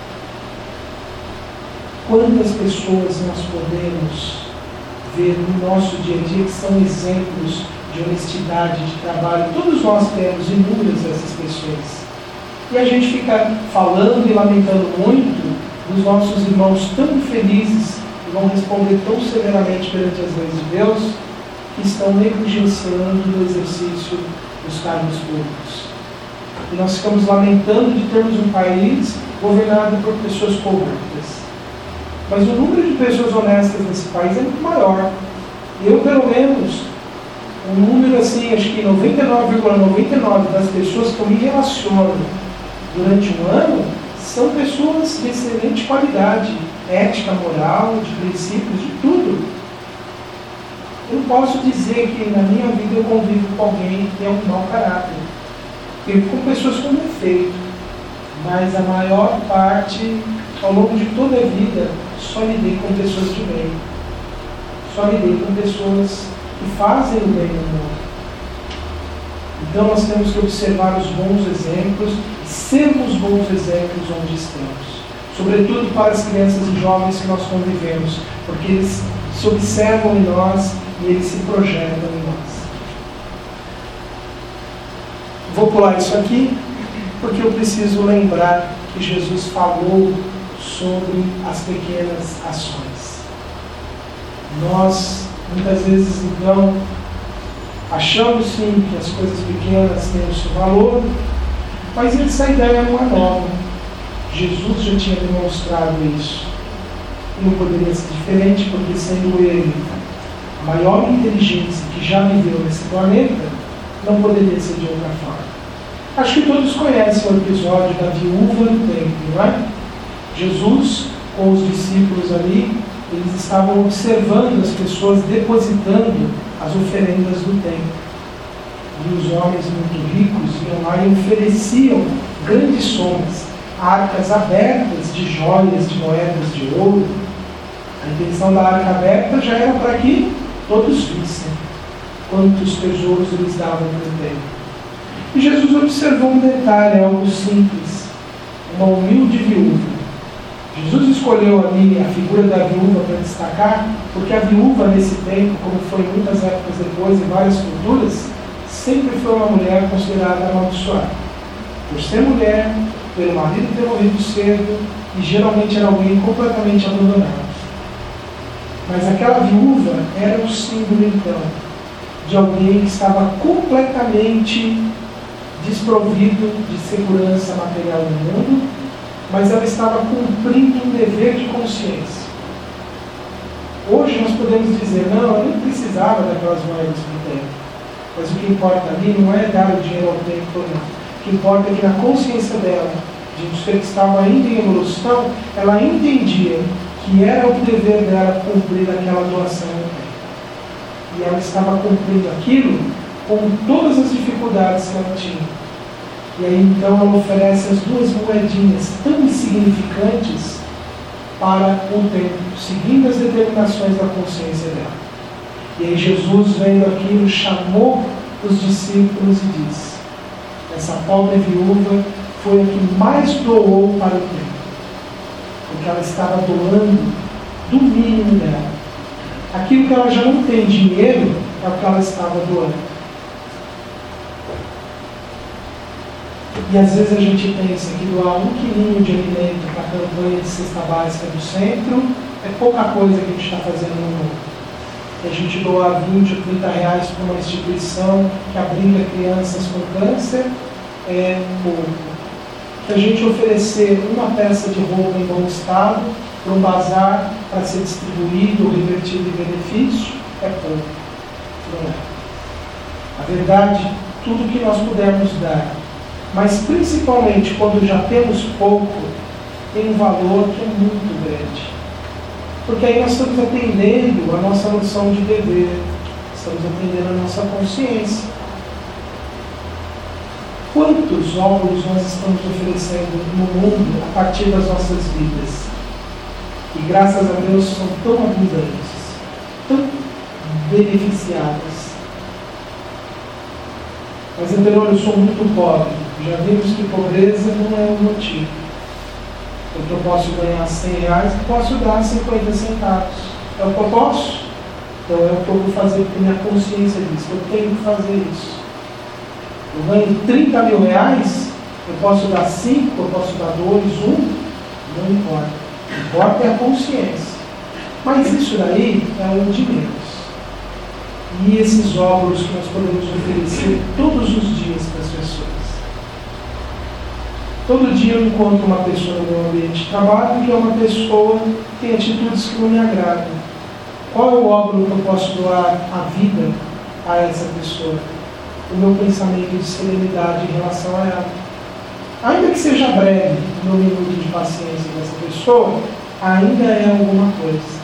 Quantas pessoas nós podemos ver no nosso dia a dia que são exemplos de honestidade, de trabalho? Todos nós temos inúmeras dessas pessoas. E a gente fica falando e lamentando muito dos nossos irmãos tão felizes e vão responder tão severamente perante as leis de Deus, que estão negligenciando o exercício dos cargos públicos. E nós ficamos lamentando de termos um país governado por pessoas corruptas. Mas o número de pessoas honestas nesse país é muito maior. Eu, pelo menos, um número assim, acho que noventa e nove vírgula noventa e nove por cento das pessoas que eu me relaciono durante um ano são pessoas de excelente qualidade, ética, moral, de princípios, de tudo. Eu não posso dizer que na minha vida eu convivo com alguém que tem um mau caráter. Eu com pessoas com defeito, mas a maior parte, ao longo de toda a vida, só lidei com pessoas de bem. Só lidei com pessoas que fazem o bem no mundo. Então nós temos que observar os bons exemplos e sermos bons exemplos onde estamos. Sobretudo para as crianças e jovens que nós convivemos, porque eles se observam em nós e eles se projetam em nós. Vou pular isso aqui, porque eu preciso lembrar que Jesus falou sobre as pequenas ações. Nós, muitas vezes, então, achamos sim que as coisas pequenas têm o seu valor, mas essa ideia não é nova. Jesus já tinha demonstrado isso. E não poderia ser diferente, porque sendo ele a maior inteligência que já viveu nesse planeta, não poderia ser de outra forma. Acho que todos conhecem o episódio da viúva do templo, não é? Jesus, com os discípulos ali, eles estavam observando as pessoas depositando as oferendas do templo. E os homens muito ricos iam lá e ofereciam grandes somas, arcas abertas de joias, de moedas de ouro. A intenção da arca aberta já era para que todos vissem quantos tesouros eles davam no templo. E Jesus observou um detalhe, algo simples, uma humilde viúva. Jesus escolheu ali a figura da viúva para destacar, porque a viúva nesse tempo, como foi em muitas épocas depois, em várias culturas, sempre foi uma mulher considerada amaldiçoada. Por ser mulher, pelo marido ter morrido cedo, e geralmente era alguém completamente abandonado. Mas aquela viúva era o símbolo, então, de alguém que estava completamente desprovido de segurança material no mundo, mas ela estava cumprindo um dever de consciência. Hoje nós podemos dizer, não, eu nem precisava daquelas moedas do templo. Mas o que importa ali não é dar o dinheiro ao templo, não. O que importa é que na consciência dela, de um ser que estava ainda em evolução, ela entendia que era o dever dela cumprir aquela doação ao templo. E ela estava cumprindo aquilo com todas as dificuldades que ela tinha. E aí então ela oferece as duas moedinhas tão insignificantes para o templo, seguindo as determinações da consciência dela. E aí Jesus, vendo aquilo, chamou os discípulos e disse: essa pobre viúva foi a que mais doou para o templo, porque ela estava doando do mínimo dela. Aquilo que ela já não tem dinheiro é o que ela estava doando. E às vezes a gente pensa que doar um quilinho de alimento para a campanha de cesta básica do centro é pouca coisa que a gente está fazendo no mundo. Que a gente doar vinte ou trinta reais para uma instituição que abriga crianças com câncer é pouco. Que a gente oferecer uma peça de roupa em bom estado para um bazar para ser distribuído ou revertido em benefício é pouco. Não é. A verdade, tudo que nós pudermos dar, mas principalmente quando já temos pouco, tem um valor que é muito grande. Porque aí nós estamos atendendo a nossa noção de dever, estamos atendendo a nossa consciência. Quantos óvulos nós estamos oferecendo no mundo a partir das nossas vidas? E graças a Deus são tão abundantes, tão beneficiadas. Mas anterior, eu sou muito pobre. Já vimos que pobreza não é um motivo. Porque eu posso ganhar cem reais e posso dar cinquenta centavos. É o que eu posso? Então é o que eu vou fazer, porque minha consciência diz que eu tenho que fazer isso. Eu ganho trinta mil reais, eu posso dar cinco, eu posso dar dois, um, não importa. O que importa é a consciência. Mas isso daí é um de menos. E esses óvulos que nós podemos oferecer todos os dias para as pessoas. Todo dia eu encontro uma pessoa no meu ambiente de trabalho que é uma pessoa que tem atitudes que não me agradam. Qual é o óvulo que eu posso doar a vida a essa pessoa? O meu pensamento de serenidade em relação a ela. Ainda que seja breve o meu minuto de paciência dessa pessoa, ainda é alguma coisa.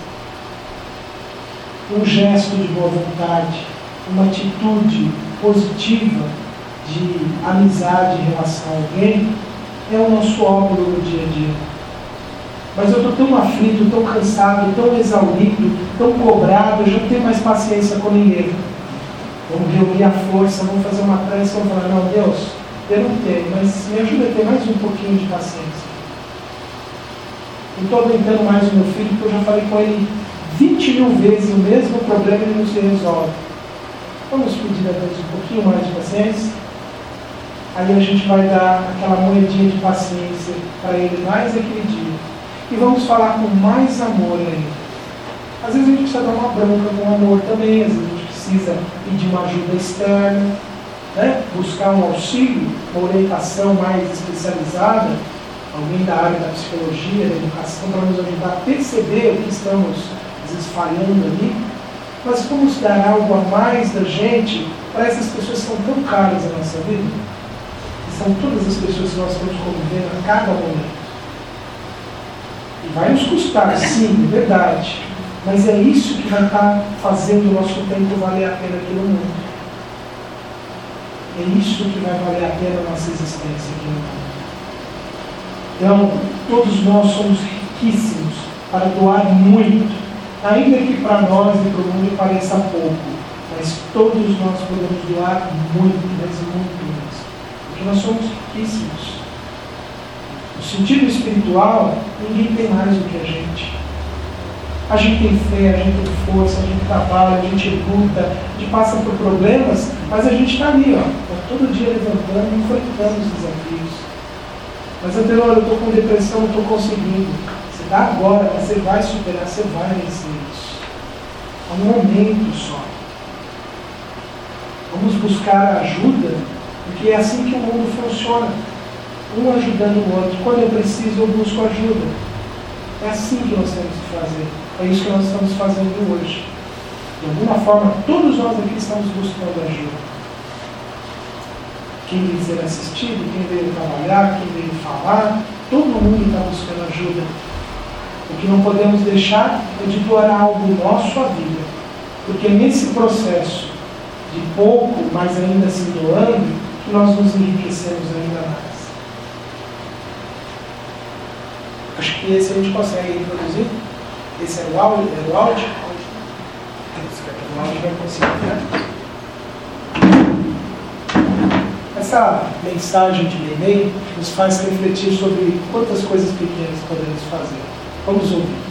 Um gesto de boa vontade, uma atitude positiva de amizade em relação a alguém, é o nosso óvulo no dia a dia. Mas eu estou tão aflito, tão cansado, tão exaurido, tão cobrado, eu já não tenho mais paciência com ninguém. Vamos reunir a força, vamos fazer uma prece, vamos falar, não, Deus, eu não tenho, mas me ajuda a ter mais um pouquinho de paciência. Não estou aguentando mais o meu filho, porque eu já falei com ele vinte mil vezes o mesmo problema e não se resolve. Vamos pedir a Deus um pouquinho mais de paciência? Aí a gente vai dar aquela moedinha de paciência para ele mais aquele dia. E vamos falar com mais amor ainda. Às vezes a gente precisa dar uma bronca com amor também, às vezes a gente precisa pedir uma ajuda externa, né? Buscar um auxílio, uma orientação mais especializada, alguém da área da psicologia, da educação, para nos ajudar a perceber o que estamos às vezes falhando ali. Mas vamos dar algo a mais da gente para essas pessoas que são tão caras na nossa vida. São todas as pessoas que nós estamos convivendo a cada momento. E vai nos custar, sim, é verdade. Mas é isso que vai estar fazendo o nosso tempo valer a pena aqui no mundo. É isso que vai valer a pena a nossa existência aqui no mundo. Então, todos nós somos riquíssimos para doar muito. Ainda que para nós e para o mundo pareça pouco, mas todos nós podemos doar muito, mas muito mais. Porque nós somos riquíssimos. No sentido espiritual, ninguém tem mais do que a gente. A gente tem fé, a gente tem força, a gente trabalha, a gente luta, a gente passa por problemas, mas a gente está ali, ó, tá todo dia levantando, enfrentando os desafios. Mas, Antenor, eu estou com depressão, não estou conseguindo. Você está agora, mas você vai superar, você vai vencer isso. É um momento só. Vamos buscar ajuda, porque é assim que o mundo funciona. Um ajudando o outro. Quando eu preciso, eu busco ajuda. É assim que nós temos que fazer. É isso que nós estamos fazendo hoje. De alguma forma, todos nós aqui estamos buscando ajuda. Quem veio ser assistido, quem veio trabalhar, quem veio falar, todo mundo está buscando ajuda. O que não podemos deixar é de doar algo nosso à vida. Porque nesse processo de pouco, mas ainda assim doando, que nós nos enriquecemos ainda mais. Acho que esse a gente consegue reproduzir. Esse é o áudio? É o áudio? O áudio vai conseguir, né? Essa mensagem de Neném nos faz refletir sobre quantas coisas pequenas podemos fazer. Vamos ouvir.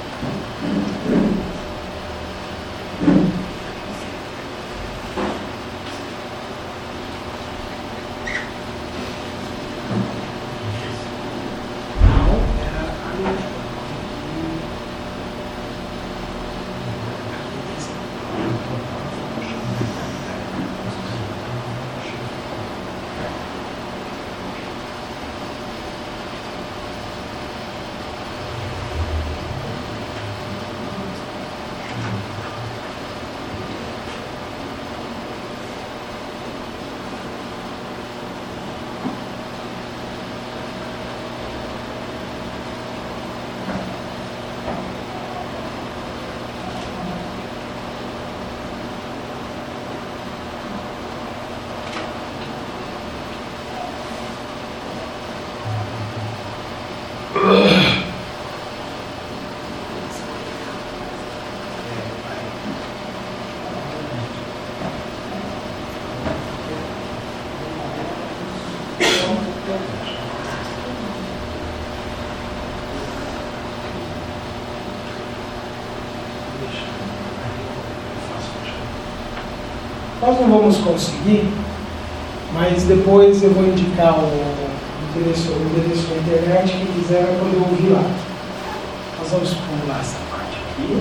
Nós não vamos conseguir, mas depois eu vou indicar o endereço, o endereço da internet, quem quiser vai poder ouvir lá. Nós vamos pular essa parte aqui.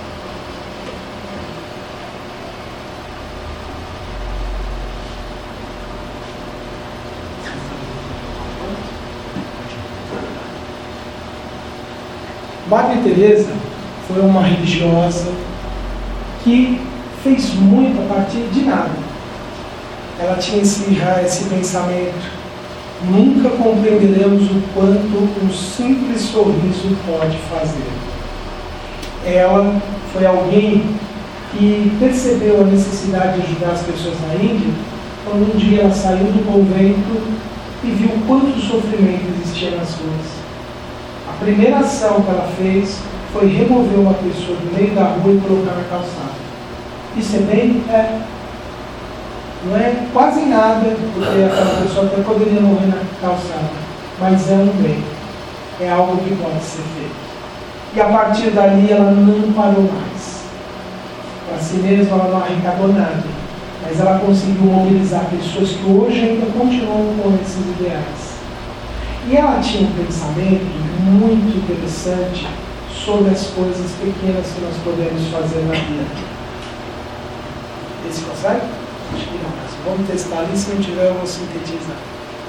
Madre Teresa foi uma religiosa que fez muito a partir de nada. Ela tinha esse, já esse pensamento: nunca compreenderemos o quanto um simples sorriso pode fazer. Ela foi alguém que percebeu a necessidade de ajudar as pessoas na Índia quando um dia ela saiu do convento e viu quanto sofrimento existia nas ruas. A primeira ação que ela fez foi remover uma pessoa do meio da rua e colocar na calçada. Isso é bem? É. Não é quase nada, porque aquela pessoa até poderia morrer na calçada, mas é um bem. É algo que pode ser feito. E a partir dali ela não parou mais. Para si mesma ela não arrecadou nada, mas ela conseguiu mobilizar pessoas que hoje ainda continuam com esses ideais. E ela tinha um pensamento muito interessante sobre as coisas pequenas que nós podemos fazer na vida. Esse consegue? Acho que não, mas vamos testar ali, se não tiver eu vou sintetizar.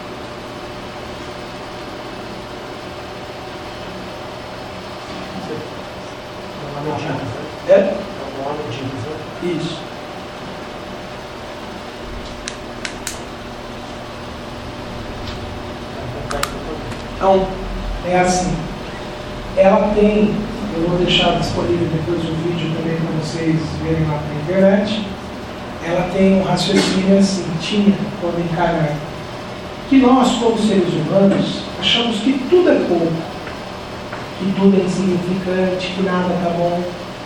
É? Isso. Então, é assim. Ela tem, eu vou deixar disponível depois o vídeo também para vocês verem lá na internet. Ela tem um raciocínio assim, tinha quando encarar, que nós, como seres humanos, achamos que tudo é pouco, que tudo é insignificante, que nada está bom.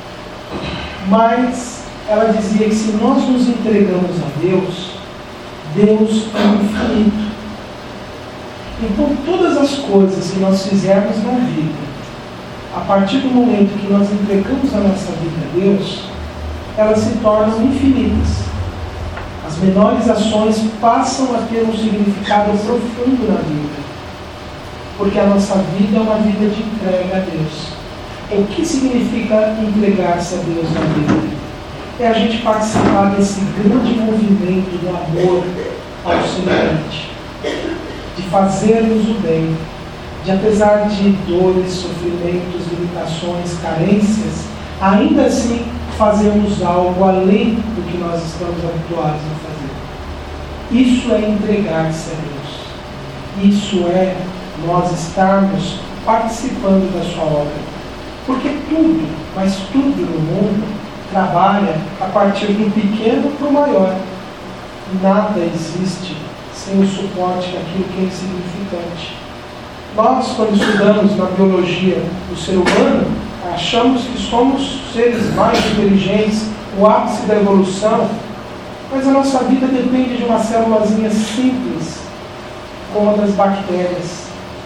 Mas ela dizia que se nós nos entregamos a Deus, Deus é infinito. Então, todas as coisas que nós fizermos na vida, a partir do momento que nós entregamos a nossa vida a Deus, elas se tornam infinitas. As menores ações passam a ter um significado profundo na vida, porque a nossa vida é uma vida de entrega a Deus. O que significa entregar-se a Deus na vida? É a gente participar desse grande movimento do amor ao semelhante, de fazermos o bem, de apesar de dores, sofrimentos, limitações, carências, ainda assim fazermos algo além do que nós estamos habituados a fazer. Isso é entregar-se a Deus. Isso é nós estarmos participando da sua obra. Porque tudo, mas tudo no mundo, trabalha a partir do pequeno para o maior. Nada existe sem o suporte daquilo que é insignificante. Nós, quando estudamos na biologia do ser humano, achamos que somos seres mais inteligentes, o ápice da evolução, mas a nossa vida depende de uma célulazinha simples, como a das bactérias.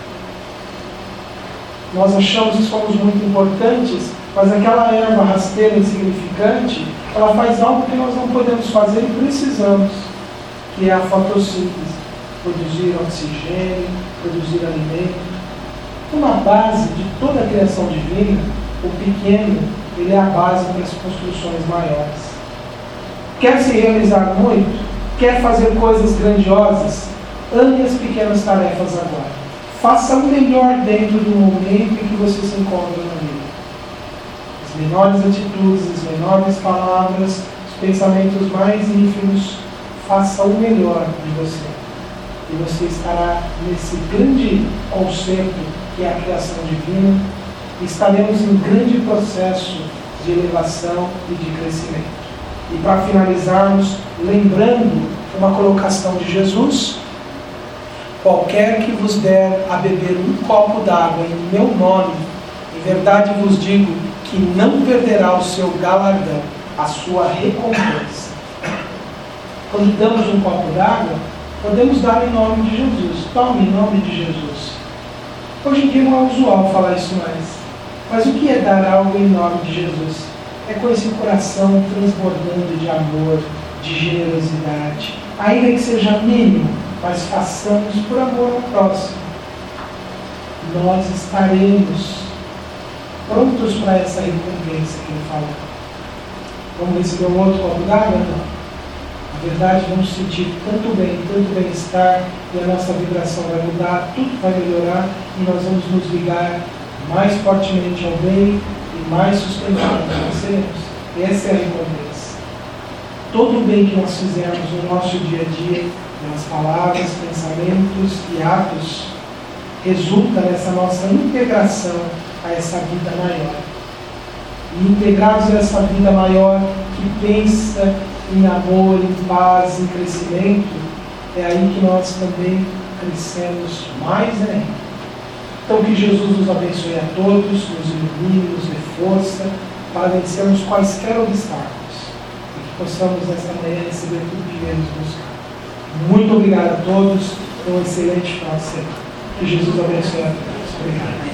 Nós achamos que somos muito importantes, mas aquela erva rasteira insignificante, ela faz algo que nós não podemos fazer e precisamos, que é a fotossíntese, produzir oxigênio, produzir alimento. Uma base de toda a criação divina, o pequeno, ele é a base para as construções maiores. Quer se realizar muito? Quer fazer coisas grandiosas? Ame as pequenas tarefas agora. Faça o melhor dentro do momento em que você se encontra na vida. As menores atitudes, as menores palavras, os pensamentos mais ínfimos, faça o melhor de você. E você estará nesse grande conceito que é a criação divina, e estaremos em grande processo de elevação e de crescimento. E para finalizarmos, lembrando uma colocação de Jesus: qualquer que vos der a beber um copo d'água em meu nome, em verdade vos digo que não perderá o seu galardão, a sua recompensa. Quando damos um copo d'água, podemos dar em nome de Jesus. Tome em nome de Jesus. Hoje em dia não é usual falar isso mais. Mas o que é dar algo em nome de Jesus? É com esse coração transbordando de amor, de generosidade, ainda que seja mínimo, mas façamos por amor ao próximo. Nós estaremos prontos para essa recompensa que ele falou. Vamos receber um outro copo d'água? Não. Na verdade, vamos sentir tanto bem, tanto bem-estar, e a nossa vibração vai mudar, tudo vai melhorar, e nós vamos nos ligar mais fortemente ao bem e mais sustentáveis nós seremos. Essa é a recompensa. Todo o bem que nós fizermos no nosso dia a dia, nas palavras, pensamentos e atos, resulta nessa nossa integração a essa vida maior. E integrados a essa vida maior que pensa em amor, em paz, em crescimento, é aí que nós também crescemos mais ainda. Então que Jesus nos abençoe a todos, nos ilumine, nos dê força para vencermos quaisquer obstáculos e que possamos nesta manhã receber tudo que viemos buscar. Muito obrigado a todos, um excelente final de semana. Que Jesus abençoe a todos. Obrigado.